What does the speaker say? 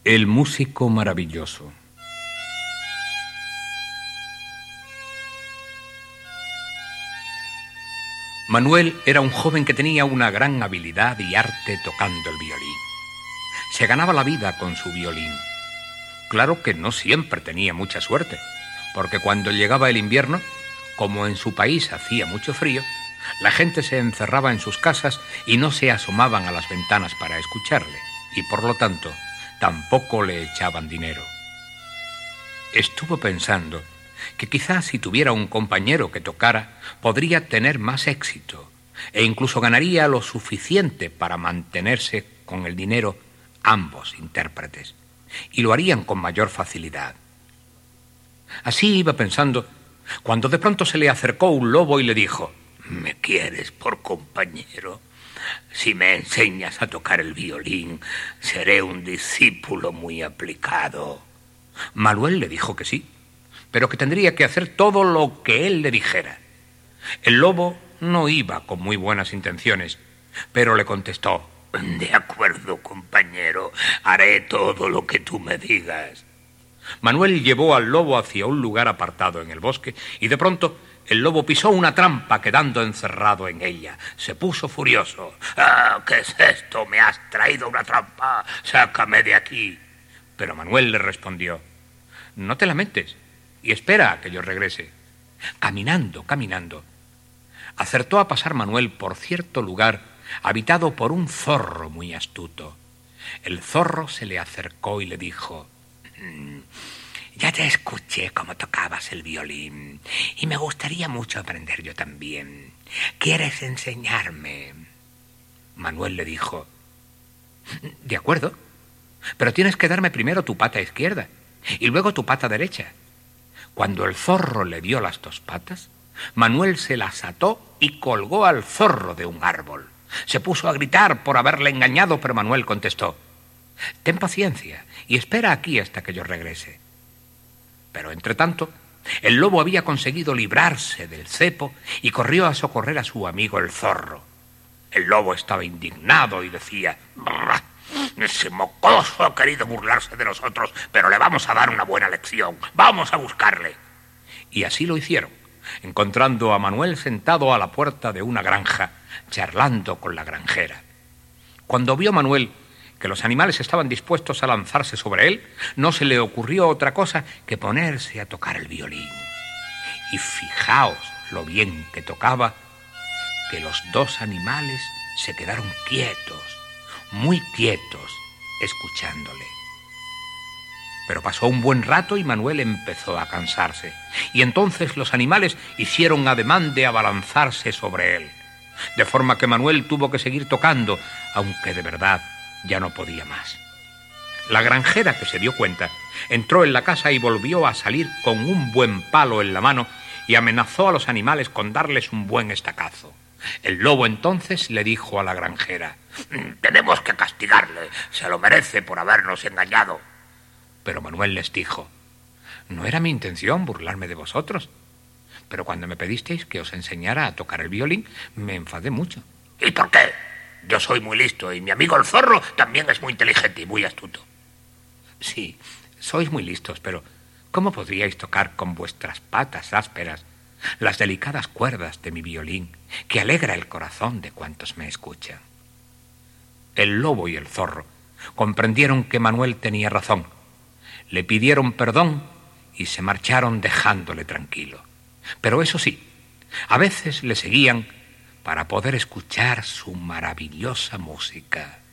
El músico maravilloso. Manuel era un joven que tenía una gran habilidad y arte tocando el violín. Se ganaba la vida con su violín. Claro que no siempre tenía mucha suerte, porque cuando llegaba el invierno, como en su país hacía mucho frío, la gente se encerraba en sus casas y no se asomaban a las ventanas para escucharle, y por lo tanto tampoco le echaban dinero. Estuvo pensando que quizás si tuviera un compañero que tocara, podría tener más éxito e incluso ganaría lo suficiente para mantenerse con el dinero ambos intérpretes, y lo harían con mayor facilidad. Así iba pensando cuando de pronto se le acercó un lobo y le dijo: «¿Me quieres por compañero? Si me enseñas a tocar el violín, seré un discípulo muy aplicado». Manuel le dijo que sí, pero que tendría que hacer todo lo que él le dijera. El lobo no iba con muy buenas intenciones, pero le contestó: «De acuerdo, compañero, haré todo lo que tú me digas». Manuel llevó al lobo hacia un lugar apartado en el bosque y de pronto el lobo pisó una trampa, quedando encerrado en ella. Se puso furioso. «¡Ah, qué es esto! ¡Me has traído una trampa! ¡Sácame de aquí!». Pero Manuel le respondió: «No te lamentes y espera a que yo regrese». Caminando, acertó a pasar Manuel por cierto lugar habitado por un zorro muy astuto. El zorro se le acercó y le dijo: «Ya te escuché cómo tocabas el violín y me gustaría mucho aprender yo también. ¿Quieres enseñarme?». Manuel le dijo: «De acuerdo, pero tienes que darme primero tu pata izquierda y luego tu pata derecha». Cuando el zorro le dio las dos patas, Manuel se las ató y colgó al zorro de un árbol. Se puso a gritar por haberle engañado, pero Manuel contestó: «Ten paciencia y espera aquí hasta que yo regrese». Pero entretanto, el lobo había conseguido librarse del cepo y corrió a socorrer a su amigo el zorro. El lobo estaba indignado y decía: «¡Brrr! Ese mocoso ha querido burlarse de nosotros, pero le vamos a dar una buena lección. Vamos a buscarle». Y así lo hicieron, encontrando a Manuel sentado a la puerta de una granja, charlando con la granjera. Cuando vio Manuel que los animales estaban dispuestos a lanzarse sobre él, no se le ocurrió otra cosa que ponerse a tocar el violín. Y fijaos lo bien que tocaba, que los dos animales se quedaron quietos, muy quietos, escuchándole. Pero pasó un buen rato y Manuel empezó a cansarse, y entonces los animales hicieron ademán de abalanzarse sobre él, de forma que Manuel tuvo que seguir tocando, aunque de verdad ya no podía más. La granjera, que se dio cuenta, entró en la casa y volvió a salir con un buen palo en la mano y amenazó a los animales con darles un buen estacazo. El lobo entonces le dijo a la granjera: «Tenemos que castigarle, se lo merece por habernos engañado». Pero Manuel les dijo: «No era mi intención burlarme de vosotros, pero cuando me pedisteis que os enseñara a tocar el violín, me enfadé mucho». «¿Y por qué? Yo soy muy listo y mi amigo el zorro también es muy inteligente y muy astuto». «Sí, sois muy listos, pero ¿cómo podríais tocar con vuestras patas ásperas las delicadas cuerdas de mi violín, que alegra el corazón de cuantos me escuchan?». El lobo y el zorro comprendieron que Manuel tenía razón, le pidieron perdón y se marcharon dejándole tranquilo. Pero eso sí, a veces le seguían para poder escuchar su maravillosa música.